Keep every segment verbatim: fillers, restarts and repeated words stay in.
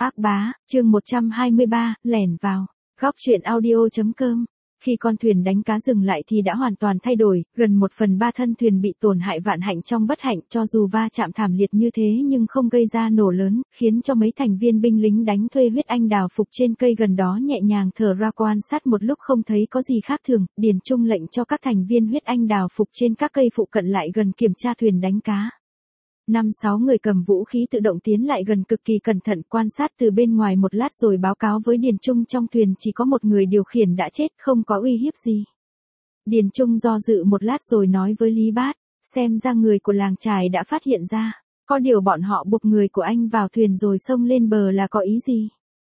Ác bá, chương một trăm hai mươi ba, lẻn vào. Góc truyện audio.com. Khi con thuyền đánh cá dừng lại thì đã hoàn toàn thay đổi, gần một phần ba thân thuyền bị tổn hại vạn hạnh trong bất hạnh, cho dù va chạm thảm liệt như thế nhưng không gây ra nổ lớn, khiến cho mấy thành viên binh lính đánh thuê huyết anh đào phục trên cây gần đó nhẹ nhàng thở ra. Quan sát một lúc không thấy có gì khác thường, Điền Trung lệnh cho các thành viên huyết anh đào phục trên các cây phụ cận lại gần kiểm tra thuyền đánh cá. Năm sáu người cầm vũ khí tự động tiến lại gần cực kỳ cẩn thận, quan sát từ bên ngoài một lát rồi báo cáo với Điền Trung trong thuyền chỉ có một người điều khiển đã chết, không có uy hiếp gì. Điền Trung do dự một lát rồi nói với Lý Bát, xem ra người của làng chài đã phát hiện ra, có điều bọn họ buộc người của anh vào thuyền rồi xông lên bờ là có ý gì?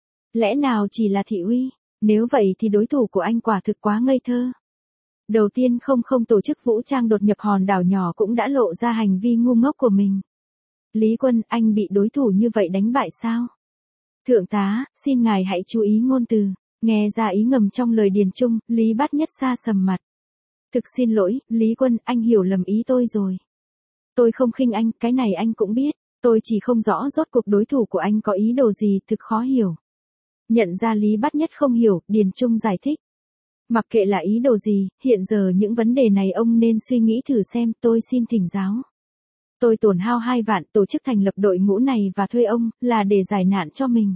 Lẽ nào chỉ là thị uy? Nếu vậy thì đối thủ của anh quả thực quá ngây thơ. Đầu tiên không không tổ chức vũ trang đột nhập hòn đảo nhỏ cũng đã lộ ra hành vi ngu ngốc của mình. Lý Quân, anh bị đối thủ như vậy đánh bại sao? Thượng tá, xin ngài hãy chú ý ngôn từ. Nghe ra ý ngầm trong lời Điền Trung, Lý Bát Nhất xa sầm mặt. Thực xin lỗi, Lý Quân, anh hiểu lầm ý tôi rồi. Tôi không khinh anh, cái này anh cũng biết. Tôi chỉ không rõ rốt cuộc đối thủ của anh có ý đồ gì, thực khó hiểu. Nhận ra Lý Bát Nhất không hiểu, Điền Trung giải thích. Mặc kệ là ý đồ gì, hiện giờ những vấn đề này ông nên suy nghĩ thử xem, tôi xin thỉnh giáo. Tôi tổn hao hai vạn tổ chức thành lập đội ngũ này và thuê ông, là để giải nạn cho mình.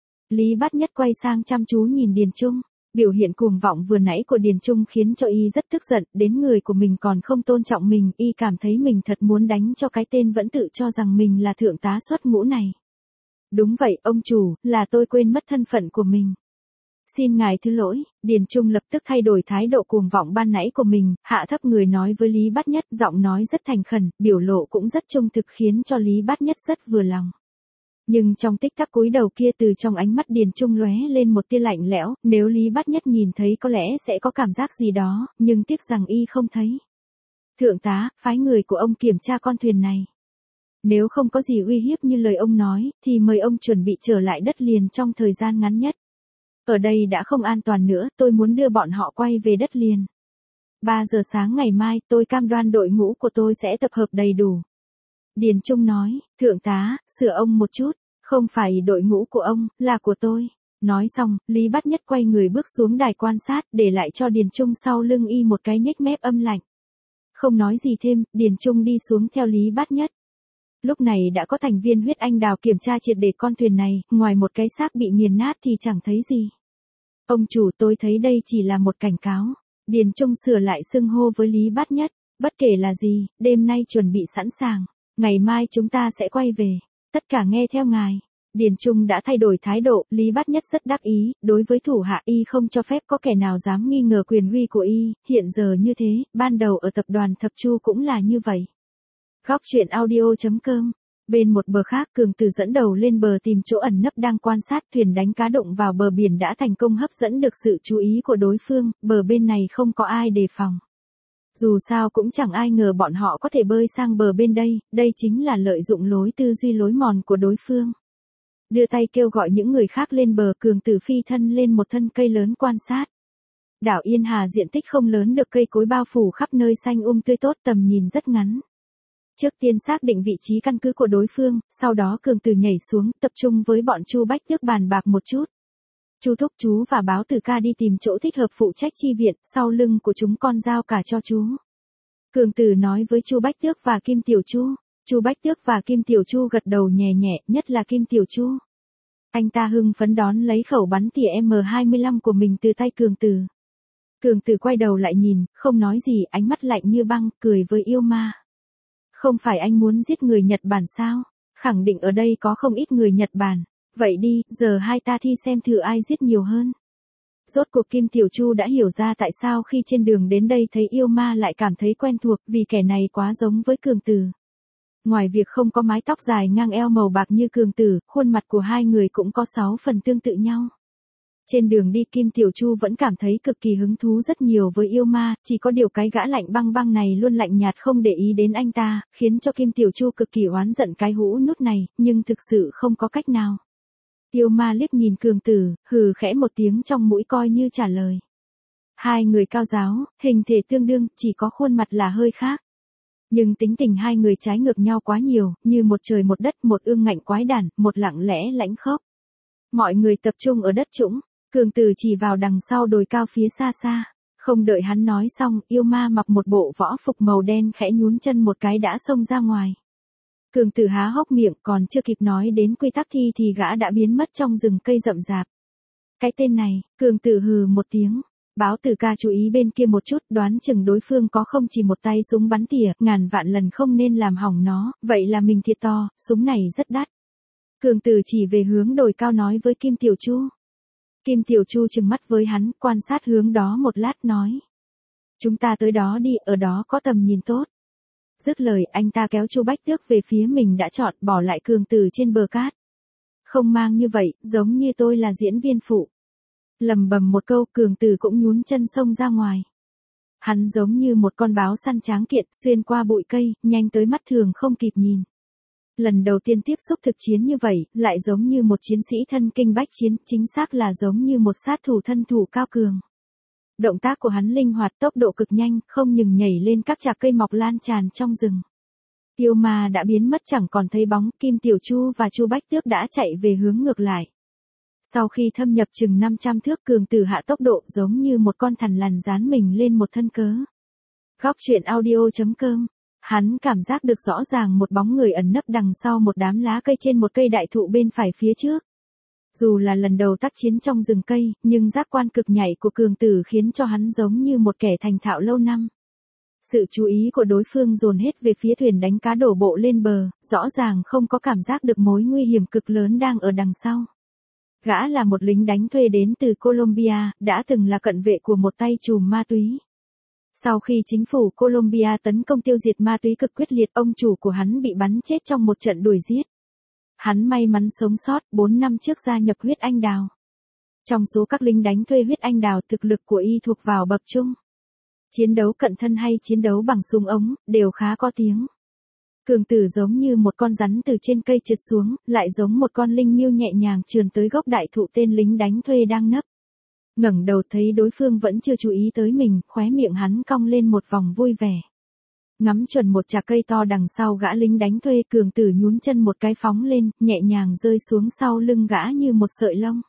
Lý Bát Nhất quay sang chăm chú nhìn Điền Trung. Biểu hiện cuồng vọng vừa nãy của Điền Trung khiến cho y rất tức giận, đến người của mình còn không tôn trọng mình, y cảm thấy mình thật muốn đánh cho cái tên vẫn tự cho rằng mình là thượng tá xuất ngũ này. Đúng vậy, ông chủ, là tôi quên mất thân phận của mình. Xin ngài thứ lỗi, Điền Trung lập tức thay đổi thái độ cuồng vọng ban nãy của mình, hạ thấp người nói với Lý Bát Nhất, giọng nói rất thành khẩn, biểu lộ cũng rất trung thực khiến cho Lý Bát Nhất rất vừa lòng. Nhưng trong tích tắc cúi đầu kia, từ trong ánh mắt Điền Trung lóe lên một tia lạnh lẽo, nếu Lý Bát Nhất nhìn thấy có lẽ sẽ có cảm giác gì đó, nhưng tiếc rằng y không thấy. Thượng tá, phái người của ông kiểm tra con thuyền này. Nếu không có gì uy hiếp như lời ông nói, thì mời ông chuẩn bị trở lại đất liền trong thời gian ngắn nhất. Ở đây đã không an toàn nữa, tôi muốn đưa bọn họ quay về đất liền. ba giờ sáng ngày mai, tôi cam đoan đội ngũ của tôi sẽ tập hợp đầy đủ. Điền Trung nói, thượng tá, sửa ông một chút, không phải đội ngũ của ông, là của tôi. Nói xong, Lý Bát Nhất quay người bước xuống đài quan sát, để lại cho Điền Trung sau lưng y một cái nhếch mép âm lạnh. Không nói gì thêm, Điền Trung đi xuống theo Lý Bát Nhất. Lúc này đã có thành viên huyết anh đào kiểm tra triệt để con thuyền này, ngoài một cái xác bị nghiền nát thì chẳng thấy gì. Ông chủ, tôi thấy đây chỉ là một cảnh cáo. Điền Trung sửa lại xưng hô với Lý Bát Nhất. Bất kể là gì, đêm nay chuẩn bị sẵn sàng. Ngày mai chúng ta sẽ quay về. Tất cả nghe theo ngài. Điền Trung đã thay đổi thái độ, Lý Bát Nhất rất đắc ý, đối với thủ hạ y không cho phép có kẻ nào dám nghi ngờ quyền uy của y, hiện giờ như thế, ban đầu ở tập đoàn Thập Chu cũng là như vậy. Góc truyện audio.com. Bên một bờ khác, Cường Tử dẫn đầu lên bờ tìm chỗ ẩn nấp đang quan sát, thuyền đánh cá đụng vào bờ biển đã thành công hấp dẫn được sự chú ý của đối phương, bờ bên này không có ai đề phòng. Dù sao cũng chẳng ai ngờ bọn họ có thể bơi sang bờ bên đây, đây chính là lợi dụng lối tư duy lối mòn của đối phương. Đưa tay kêu gọi những người khác lên bờ, Cường Tử phi thân lên một thân cây lớn quan sát. Đảo Yên Hà diện tích không lớn, được cây cối bao phủ khắp nơi xanh um tươi tốt, tầm nhìn rất ngắn. Trước tiên xác định vị trí căn cứ của đối phương, sau đó Cường Tử nhảy xuống, tập trung với bọn Chu Bách Tước bàn bạc một chút. Chu Thúc chú và Báo Tử ca đi tìm chỗ thích hợp phụ trách chi viện, sau lưng của chúng con giao cả cho chú. Cường Tử nói với Chu Bách Tước và Kim Tiểu Chu. Chu Bách Tước và Kim Tiểu Chu gật đầu nhẹ nhẹ, nhất là Kim Tiểu Chu. Anh ta hưng phấn đón lấy khẩu bắn tỉa M hai mươi lăm của mình từ tay Cường Tử. Cường Tử quay đầu lại nhìn, không nói gì, ánh mắt lạnh như băng, cười với yêu ma. Không phải anh muốn giết người Nhật Bản sao? Khẳng định ở đây có không ít người Nhật Bản. Vậy đi, giờ hai ta thi xem thử ai giết nhiều hơn. Rốt cuộc Kim Tiểu Chu đã hiểu ra tại sao khi trên đường đến đây thấy yêu ma lại cảm thấy quen thuộc, vì kẻ này quá giống với Cường Tử. Ngoài việc không có mái tóc dài ngang eo màu bạc như Cường Tử, khuôn mặt của hai người cũng có sáu phần tương tự nhau. Trên đường đi Kim Tiểu Chu vẫn cảm thấy cực kỳ hứng thú rất nhiều với yêu ma, chỉ có điều cái gã lạnh băng băng này luôn lạnh nhạt không để ý đến anh ta, khiến cho Kim Tiểu Chu cực kỳ oán giận cái hũ nút này, nhưng thực sự không có cách nào. Yêu ma liếc nhìn Cường Tử, hừ khẽ một tiếng trong mũi coi như trả lời. Hai người cao giáo, hình thể tương đương, chỉ có khuôn mặt là hơi khác. Nhưng tính tình hai người trái ngược nhau quá nhiều, như một trời một đất, một ương ngạnh quái đản, một lặng lẽ lãnh khốc. Mọi người tập trung ở đất trũng, Cường Tử chỉ vào đằng sau đồi cao phía xa xa. Không đợi hắn nói xong, yêu ma mặc một bộ võ phục màu đen khẽ nhún chân một cái đã xông ra ngoài. Cường Tử há hốc miệng, còn chưa kịp nói đến quy tắc thi thì gã đã biến mất trong rừng cây rậm rạp. Cái tên này, Cường Tử hừ một tiếng. Báo Tử ca chú ý bên kia một chút, đoán chừng đối phương có không chỉ một tay súng bắn tỉa, ngàn vạn lần không nên làm hỏng nó, vậy là mình thiệt to, súng này rất đắt. Cường Tử chỉ về hướng đồi cao nói với Kim Tiểu Chu. Kim Tiểu Chu trừng mắt với hắn, quan sát hướng đó một lát nói. Chúng ta tới đó đi, ở đó có tầm nhìn tốt. Dứt lời anh ta kéo Chu Bách Tước về phía mình đã chọn, bỏ lại Cường Tử trên bờ cát. Không mang như vậy, giống như tôi là diễn viên phụ. Lầm bầm một câu, Cường Tử cũng nhún chân xông ra ngoài. Hắn giống như một con báo săn tráng kiện, xuyên qua bụi cây, nhanh tới mắt thường không kịp nhìn. Lần đầu tiên tiếp xúc thực chiến như vậy, lại giống như một chiến sĩ thân kinh bách chiến, chính xác là giống như một sát thủ thân thủ cao cường. Động tác của hắn linh hoạt, tốc độ cực nhanh, không ngừng nhảy lên các chạc cây mọc lan tràn trong rừng. Yêu ma đã biến mất chẳng còn thấy bóng, Kim Tiểu Chu và Chu Bách Tước đã chạy về hướng ngược lại. Sau khi thâm nhập chừng năm trăm thước, Cường Tử hạ tốc độ giống như một con thằn lằn dán mình lên một thân cớ. Góc truyện audio chấm com. Hắn cảm giác được rõ ràng một bóng người ẩn nấp đằng sau một đám lá cây trên một cây đại thụ bên phải phía trước. Dù là lần đầu tác chiến trong rừng cây, nhưng giác quan cực nhạy của Cường Tử khiến cho hắn giống như một kẻ thành thạo lâu năm. Sự chú ý của đối phương dồn hết về phía thuyền đánh cá đổ bộ lên bờ, rõ ràng không có cảm giác được mối nguy hiểm cực lớn đang ở đằng sau. Gã là một lính đánh thuê đến từ Colombia, đã từng là cận vệ của một tay trùm ma túy. Sau khi chính phủ Colombia tấn công tiêu diệt ma túy cực quyết liệt, ông chủ của hắn bị bắn chết trong một trận đuổi giết. Hắn may mắn sống sót, bốn năm trước gia nhập huyết anh đào. Trong số các lính đánh thuê huyết anh đào, thực lực của y thuộc vào bậc trung. Chiến đấu cận thân hay chiến đấu bằng súng ống, đều khá có tiếng. Cường Tử giống như một con rắn từ trên cây trượt xuống, lại giống một con linh miêu nhẹ nhàng trườn tới gốc đại thụ tên lính đánh thuê đang nấp. Ngẩng đầu thấy đối phương vẫn chưa chú ý tới mình, khóe miệng hắn cong lên một vòng vui vẻ. Ngắm chuẩn một chạc cây to đằng sau gã lính đánh thuê, Cường Tử nhún chân một cái phóng lên, nhẹ nhàng rơi xuống sau lưng gã như một sợi lông.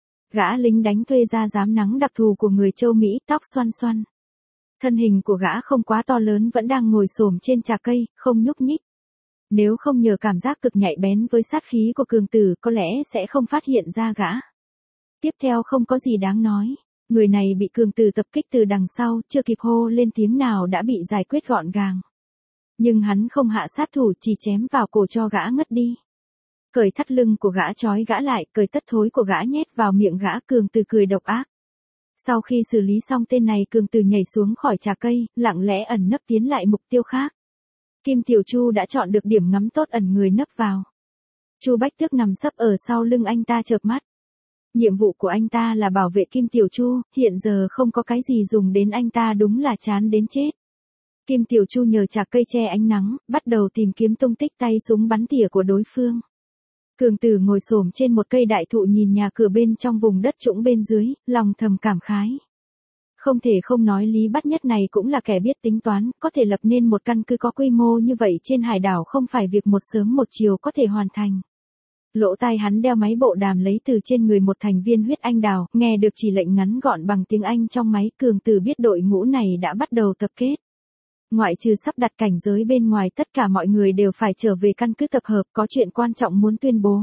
Gã lính đánh thuê da rám nắng đặc thù của người châu Mỹ, tóc xoăn xoăn. Thân hình của gã không quá to lớn, vẫn đang ngồi xổm trên chạc cây, không nhúc nhích. Nếu không nhờ cảm giác cực nhạy bén với sát khí của Cường Tử, có lẽ sẽ không phát hiện ra gã. Tiếp theo không có gì đáng nói. Người này bị Cường Tử tập kích từ đằng sau, chưa kịp hô lên tiếng nào đã bị giải quyết gọn gàng. Nhưng hắn không hạ sát thủ, chỉ chém vào cổ cho gã ngất đi. Cởi thắt lưng của gã trói gã lại, cởi tất thối của gã nhét vào miệng gã, Cường Tử cười độc ác. Sau khi xử lý xong tên này, Cường Tử nhảy xuống khỏi chạc cây, lặng lẽ ẩn nấp tiến lại mục tiêu khác. Kim Tiểu Chu đã chọn được điểm ngắm tốt, ẩn người nấp vào. Chu Bách Tước nằm sấp ở sau lưng anh ta chợp mắt. Nhiệm vụ của anh ta là bảo vệ Kim Tiểu Chu, hiện giờ không có cái gì dùng đến anh ta, đúng là chán đến chết. Kim Tiểu Chu nhờ chạc cây che ánh nắng, bắt đầu tìm kiếm tung tích tay súng bắn tỉa của đối phương. Cường Tử ngồi xổm trên một cây đại thụ nhìn nhà cửa bên trong vùng đất trũng bên dưới, lòng thầm cảm khái. Không thể không nói Lý Bát Nhất này cũng là kẻ biết tính toán, có thể lập nên một căn cứ có quy mô như vậy trên hải đảo không phải việc một sớm một chiều có thể hoàn thành. Lỗ tai hắn đeo máy bộ đàm lấy từ trên người một thành viên huyết anh đào, nghe được chỉ lệnh ngắn gọn bằng tiếng Anh trong máy. Cường Tử biết đội ngũ này đã bắt đầu tập kết. Ngoại trừ sắp đặt cảnh giới bên ngoài, tất cả mọi người đều phải trở về căn cứ tập hợp, có chuyện quan trọng muốn tuyên bố.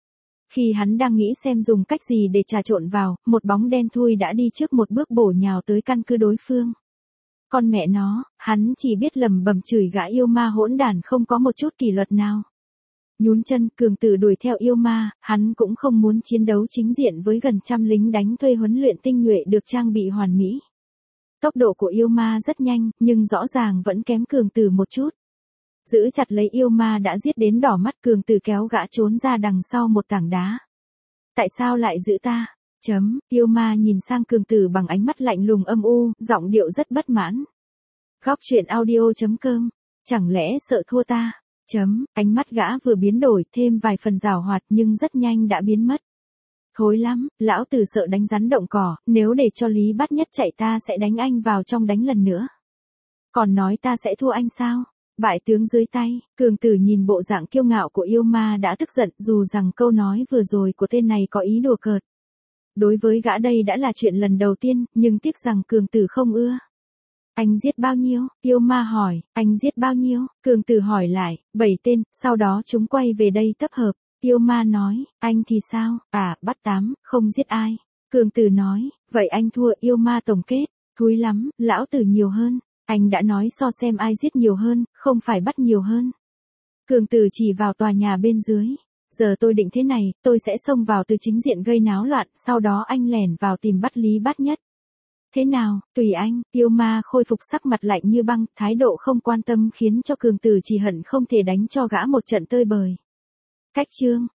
Khi hắn đang nghĩ xem dùng cách gì để trà trộn vào, một bóng đen thui đã đi trước một bước bổ nhào tới căn cứ đối phương. Con mẹ nó, hắn chỉ biết lầm bầm chửi gã yêu ma hỗn đản không có một chút kỷ luật nào. Nhún chân, Cường Tử đuổi theo yêu ma, hắn cũng không muốn chiến đấu chính diện với gần trăm lính đánh thuê huấn luyện tinh nhuệ được trang bị hoàn mỹ. Tốc độ của yêu ma rất nhanh, nhưng rõ ràng vẫn kém Cường Tử một chút. Giữ chặt lấy yêu ma đã giết đến đỏ mắt, Cường Tử kéo gã trốn ra đằng sau một tảng đá. Tại sao lại giữ ta? Chấm, yêu ma nhìn sang Cường Tử bằng ánh mắt lạnh lùng âm u, giọng điệu rất bất mãn. Góc truyện audio chấm com, chẳng lẽ sợ thua ta? Chấm, ánh mắt gã vừa biến đổi, thêm vài phần giảo hoạt nhưng rất nhanh đã biến mất. Thối lắm, lão tử sợ đánh rắn động cỏ, nếu để cho Lý Bát Nhất chạy ta sẽ đánh anh vào trong đánh lần nữa. Còn nói ta sẽ thua anh sao? Bại tướng dưới tay, cường tử nhìn bộ dạng kiêu ngạo của yêu ma đã tức giận dù rằng câu nói vừa rồi của tên này có ý đùa cợt. Đối với gã đây đã là chuyện lần đầu tiên, nhưng tiếc rằng cường tử không ưa. Anh giết bao nhiêu? Yêu ma hỏi, anh giết bao nhiêu? Cường tử hỏi lại, bảy tên, sau đó chúng quay về đây tập hợp. Yêu ma nói, anh thì sao? À, bắt tám, không giết ai. Cường tử nói, vậy anh thua. Yêu ma tổng kết, thúi lắm, lão tử nhiều hơn. Anh đã nói so xem ai giết nhiều hơn, không phải bắt nhiều hơn. Cường tử chỉ vào tòa nhà bên dưới. Giờ tôi định thế này, tôi sẽ xông vào từ chính diện gây náo loạn, sau đó anh lẻn vào tìm bắt Lý Bát Nhất. Thế nào, tùy anh. Yêu ma khôi phục sắc mặt lạnh như băng, thái độ không quan tâm khiến cho cường tử chỉ hận không thể đánh cho gã một trận tơi bời. Cách chương